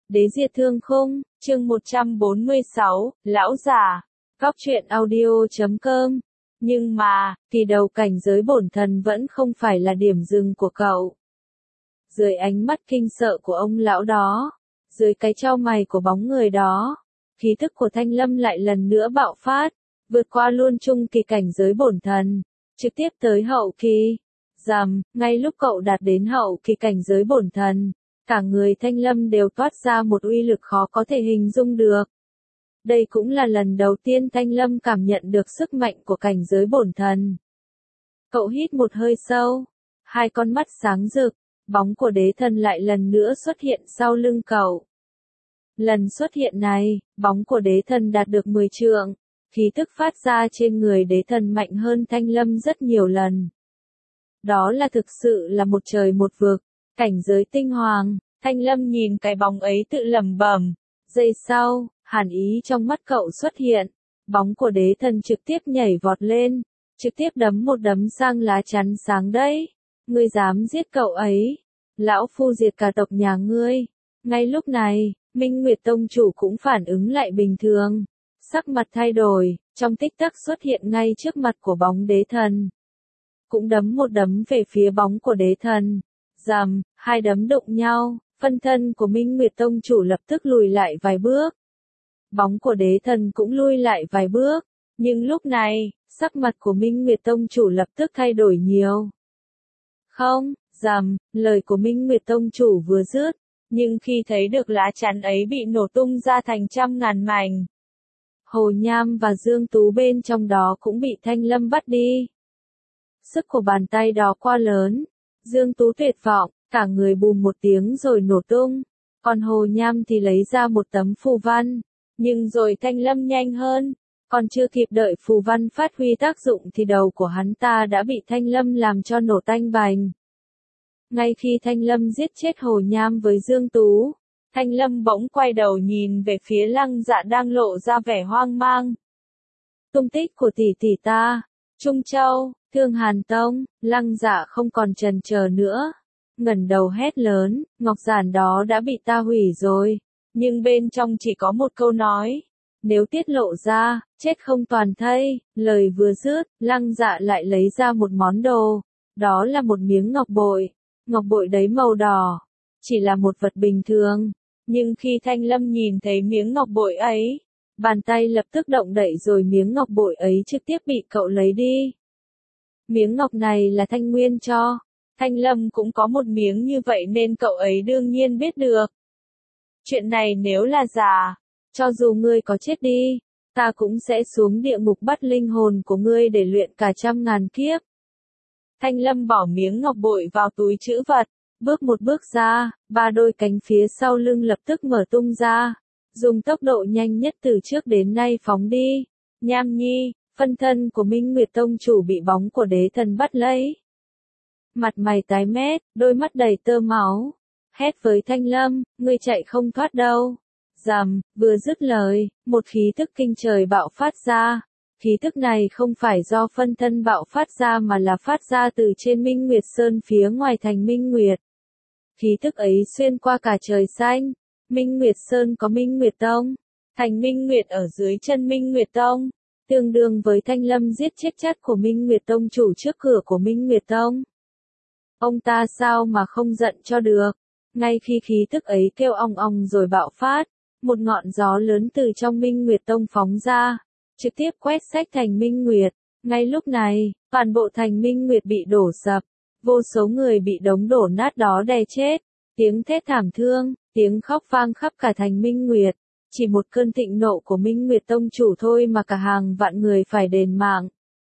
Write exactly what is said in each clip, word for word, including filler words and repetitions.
Đế diệt thương khung, chương một trăm bốn mươi sáu, lão già, góc truyện audio chấm com. Nhưng mà, kỳ đầu cảnh giới bổn thần vẫn không phải là điểm dừng của cậu. Dưới ánh mắt kinh sợ của ông lão đó, dưới cái chau mày của bóng người đó, khí thức của Thanh Lâm lại lần nữa bạo phát, vượt qua luôn trung kỳ cảnh giới bổn thần, trực tiếp tới hậu kỳ. Rầm, ngay lúc cậu đạt đến hậu kỳ cảnh giới bổn thần, cả người Thanh Lâm đều toát ra một uy lực khó có thể hình dung được. Đây cũng là lần đầu tiên Thanh Lâm cảm nhận được sức mạnh của cảnh giới bổn thần. Cậu hít một hơi sâu, hai con mắt sáng rực, bóng của đế thần lại lần nữa xuất hiện sau lưng cậu. Lần xuất hiện này, bóng của đế thần đạt được mười trượng, khí tức phát ra trên người đế thần mạnh hơn Thanh Lâm rất nhiều lần. Đó là thực sự là một trời một vực, cảnh giới tinh hoàng. Thanh Lâm nhìn cái bóng ấy tự lẩm bẩm. Giây sau, hàn ý trong mắt cậu xuất hiện, bóng của đế thần trực tiếp nhảy vọt lên, trực tiếp đấm một đấm sang lá chắn sáng đấy. Ngươi dám giết cậu ấy, lão phu diệt cả tộc nhà ngươi. Ngay lúc này, Minh Nguyệt Tông chủ cũng phản ứng lại bình thường, sắc mặt thay đổi, trong tích tắc xuất hiện ngay trước mặt của bóng đế thần. Cũng đấm một đấm về phía bóng của đế thần. Rầm, hai đấm đụng nhau, phân thân của Minh Nguyệt Tông chủ lập tức lùi lại vài bước. Bóng của đế thần cũng lui lại vài bước, nhưng lúc này, sắc mặt của Minh Nguyệt Tông chủ lập tức thay đổi nhiều. Không, rầm, lời của Minh Nguyệt Tông chủ vừa dứt, nhưng khi thấy được lá chắn ấy bị nổ tung ra thành trăm ngàn mảnh, Hồ Nham và Dương Tú bên trong đó cũng bị Thanh Lâm bắt đi. Sức của bàn tay đó quá lớn, Dương Tú tuyệt vọng, cả người bùm một tiếng rồi nổ tung, còn Hồ Nham thì lấy ra một tấm phù văn, nhưng rồi Thanh Lâm nhanh hơn, còn chưa kịp đợi phù văn phát huy tác dụng thì đầu của hắn ta đã bị Thanh Lâm làm cho nổ tanh bành. Ngay khi Thanh Lâm giết chết Hồ Nham với Dương Tú, Thanh Lâm bỗng quay đầu nhìn về phía Lăng Dạ đang lộ ra vẻ hoang mang. Tung tích của tỷ tỷ ta, Trung Châu, Thương Hàn Tông. Lăng Dạ không còn chần chờ nữa, ngẩng đầu hét lớn, ngọc giản đó đã bị ta hủy rồi, nhưng bên trong chỉ có một câu nói, nếu tiết lộ ra, chết không toàn thây. Lời vừa dứt, Lăng Dạ lại lấy ra một món đồ, đó là một miếng ngọc bội, ngọc bội đấy màu đỏ, chỉ là một vật bình thường, nhưng khi Thanh Lâm nhìn thấy miếng ngọc bội ấy, bàn tay lập tức động đậy rồi miếng ngọc bội ấy trực tiếp bị cậu lấy đi. Miếng ngọc này là Thanh Nguyên cho, Thanh Lâm cũng có một miếng như vậy nên cậu ấy đương nhiên biết được. Chuyện này nếu là giả, cho dù ngươi có chết đi, ta cũng sẽ xuống địa ngục bắt linh hồn của ngươi để luyện cả trăm ngàn kiếp. Thanh Lâm bỏ miếng ngọc bội vào túi trữ vật, bước một bước ra, ba đôi cánh phía sau lưng lập tức mở tung ra, dùng tốc độ nhanh nhất từ trước đến nay phóng đi. Nham Nhi, phân thân của Minh Nguyệt Tông chủ bị bóng của đế thần bắt lấy. Mặt mày tái mét, đôi mắt đầy tơ máu, hét với Thanh Lâm, ngươi chạy không thoát đâu. Rầm, vừa dứt lời, một khí thức kinh trời bạo phát ra. Khí thức này không phải do phân thân bạo phát ra mà là phát ra từ trên Minh Nguyệt Sơn phía ngoài thành Minh Nguyệt. Khí thức ấy xuyên qua cả trời xanh. Minh Nguyệt Sơn có Minh Nguyệt Tông, thành Minh Nguyệt ở dưới chân Minh Nguyệt Tông, tương đương với Thanh Lâm giết chết chắt của Minh Nguyệt Tông chủ trước cửa của Minh Nguyệt Tông. Ông ta sao mà không giận cho được. Ngay khi khí tức ấy kêu ong ong rồi bạo phát, một ngọn gió lớn từ trong Minh Nguyệt Tông phóng ra, trực tiếp quét sạch thành Minh Nguyệt. Ngay lúc này, toàn bộ thành Minh Nguyệt bị đổ sập, vô số người bị đống đổ nát đó đè chết, tiếng thét thảm thương, tiếng khóc vang khắp cả thành Minh Nguyệt. Chỉ một cơn thịnh nộ của Minh Nguyệt Tông chủ thôi mà cả hàng vạn người phải đền mạng.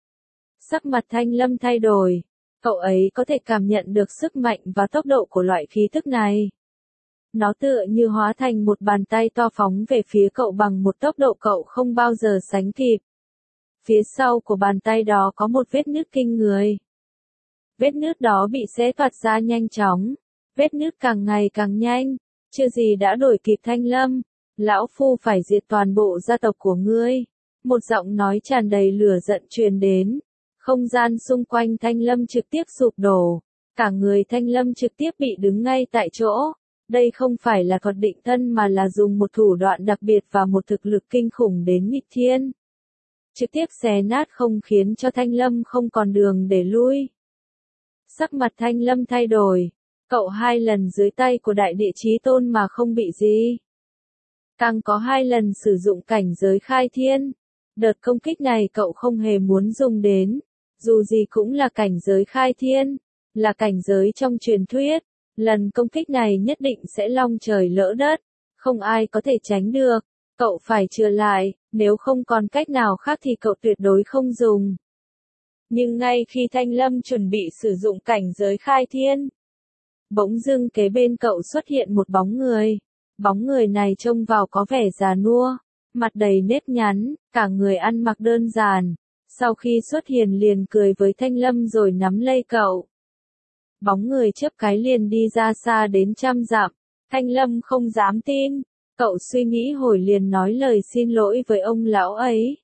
Sắc mặt Thanh Lâm thay đổi, cậu ấy có thể cảm nhận được sức mạnh và tốc độ của loại khí tức này. Nó tựa như hóa thành một bàn tay to phóng về phía cậu bằng một tốc độ cậu không bao giờ sánh kịp. Phía sau của bàn tay đó có một vết nứt kinh người. Vết nứt đó bị xé toạc ra nhanh chóng, vết nứt càng ngày càng nhanh, chưa gì đã đuổi kịp Thanh Lâm. Lão phu phải diệt toàn bộ gia tộc của ngươi. Một giọng nói tràn đầy lửa giận truyền đến. Không gian xung quanh Thanh Lâm trực tiếp sụp đổ. Cả người Thanh Lâm trực tiếp bị đứng ngay tại chỗ. Đây không phải là thuật định thân mà là dùng một thủ đoạn đặc biệt và một thực lực kinh khủng đến nghịch thiên. Trực tiếp xé nát không khiến cho Thanh Lâm không còn đường để lui. Sắc mặt Thanh Lâm thay đổi, cậu hai lần dưới tay của Đại Địa Chí Tôn mà không bị gì. Càng có hai lần sử dụng cảnh giới khai thiên. Đợt công kích này cậu không hề muốn dùng đến, dù gì cũng là cảnh giới khai thiên, là cảnh giới trong truyền thuyết. Lần công kích này nhất định sẽ long trời lỡ đất, không ai có thể tránh được, cậu phải chừa lại, nếu không còn cách nào khác thì cậu tuyệt đối không dùng. Nhưng ngay khi Thanh Lâm chuẩn bị sử dụng cảnh giới khai thiên, bỗng dưng kế bên cậu xuất hiện một bóng người. Bóng người này trông vào có vẻ già nua, mặt đầy nếp nhăn, cả người ăn mặc đơn giản. Sau khi xuất hiện liền cười với Thanh Lâm rồi nắm lấy cậu. Bóng người chớp cái liền đi ra xa đến trăm dặm. Thanh Lâm không dám tin, cậu suy nghĩ hồi liền nói lời xin lỗi với ông lão ấy.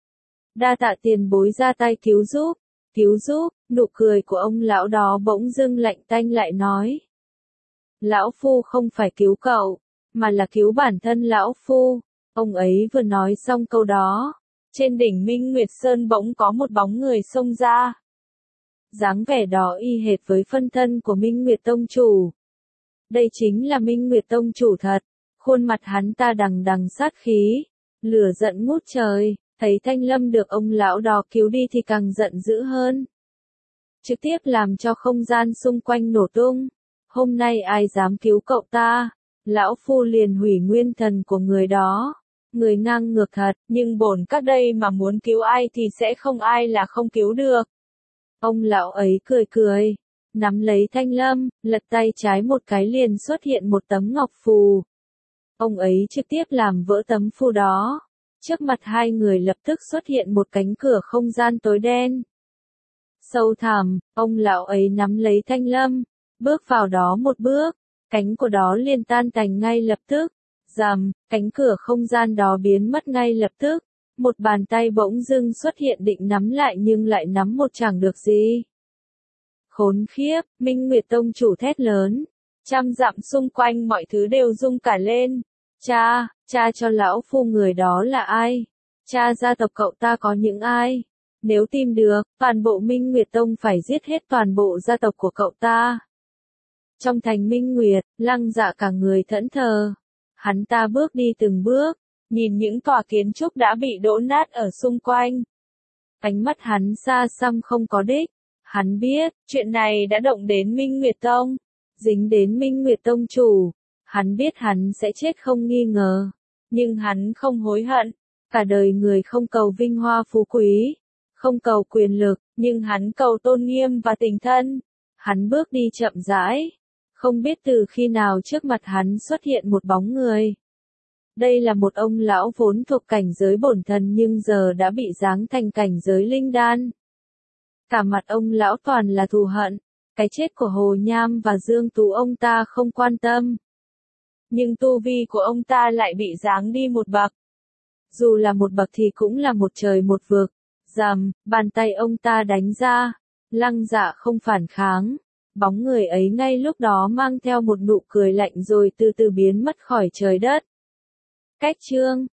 Đa tạ tiền bối ra tay cứu giúp, cứu giúp, nụ cười của ông lão đó bỗng dưng lạnh tanh lại nói. Lão Phu không phải cứu cậu, mà là cứu bản thân Lão Phu. Ông ấy vừa nói xong câu đó, trên đỉnh Minh Nguyệt Sơn bỗng có một bóng người xông ra. Dáng vẻ đó y hệt với phân thân của Minh Nguyệt Tông Chủ. Đây chính là Minh Nguyệt Tông Chủ thật, khuôn mặt hắn ta đằng đằng sát khí, lửa giận ngút trời, thấy Thanh Lâm được ông lão đó cứu đi thì càng giận dữ hơn. Trực tiếp làm cho không gian xung quanh nổ tung. Hôm nay ai dám cứu cậu ta, lão Phu liền hủy nguyên thần của người đó. Người ngang ngược thật, nhưng bổn các đây mà muốn cứu ai thì sẽ không ai là không cứu được. Ông lão ấy cười cười, nắm lấy Thanh Lâm, lật tay trái một cái liền xuất hiện một tấm ngọc phù. Ông ấy trực tiếp làm vỡ tấm phù đó. Trước mặt hai người lập tức xuất hiện một cánh cửa không gian tối đen. Sâu thẳm, ông lão ấy nắm lấy Thanh Lâm, bước vào đó một bước, cánh của đó liền tan tành ngay lập tức. Rầm, cánh cửa không gian đó biến mất ngay lập tức. Một bàn tay bỗng dưng xuất hiện định nắm lại nhưng lại nắm một chẳng được gì. Khốn khiếp, Minh Nguyệt Tông Chủ thét lớn. Trăm dặm xung quanh mọi thứ đều rung cả lên. Cha, cha cho lão Phu người đó là ai? Cha gia tộc cậu ta có những ai? Nếu tìm được, toàn bộ Minh Nguyệt Tông phải giết hết toàn bộ gia tộc của cậu ta. Trong thành Minh Nguyệt, Lăng Dạ cả người thẫn thờ. Hắn ta bước đi từng bước, nhìn những tòa kiến trúc đã bị đổ nát ở xung quanh. Ánh mắt hắn xa xăm không có đích. Hắn biết, chuyện này đã động đến Minh Nguyệt Tông, dính đến Minh Nguyệt Tông Chủ. Hắn biết hắn sẽ chết không nghi ngờ, nhưng hắn không hối hận. Cả đời người không cầu vinh hoa phú quý, không cầu quyền lực, nhưng hắn cầu tôn nghiêm và tình thân. Hắn bước đi chậm rãi, không biết từ khi nào trước mặt hắn xuất hiện một bóng người. Đây là một ông lão vốn thuộc cảnh giới bổn thần nhưng giờ đã bị giáng thành cảnh giới linh đan. Cả mặt ông lão toàn là thù hận, cái chết của Hồ Nham và Dương Tú ông ta không quan tâm. Nhưng tu vi của ông ta lại bị giáng đi một bậc. Dù là một bậc thì cũng là một trời một vực. Rầm, bàn tay ông ta đánh ra, Lăng Dạ không phản kháng. Bóng người ấy ngay lúc đó mang theo một nụ cười lạnh rồi từ từ biến mất khỏi trời đất. Cách chương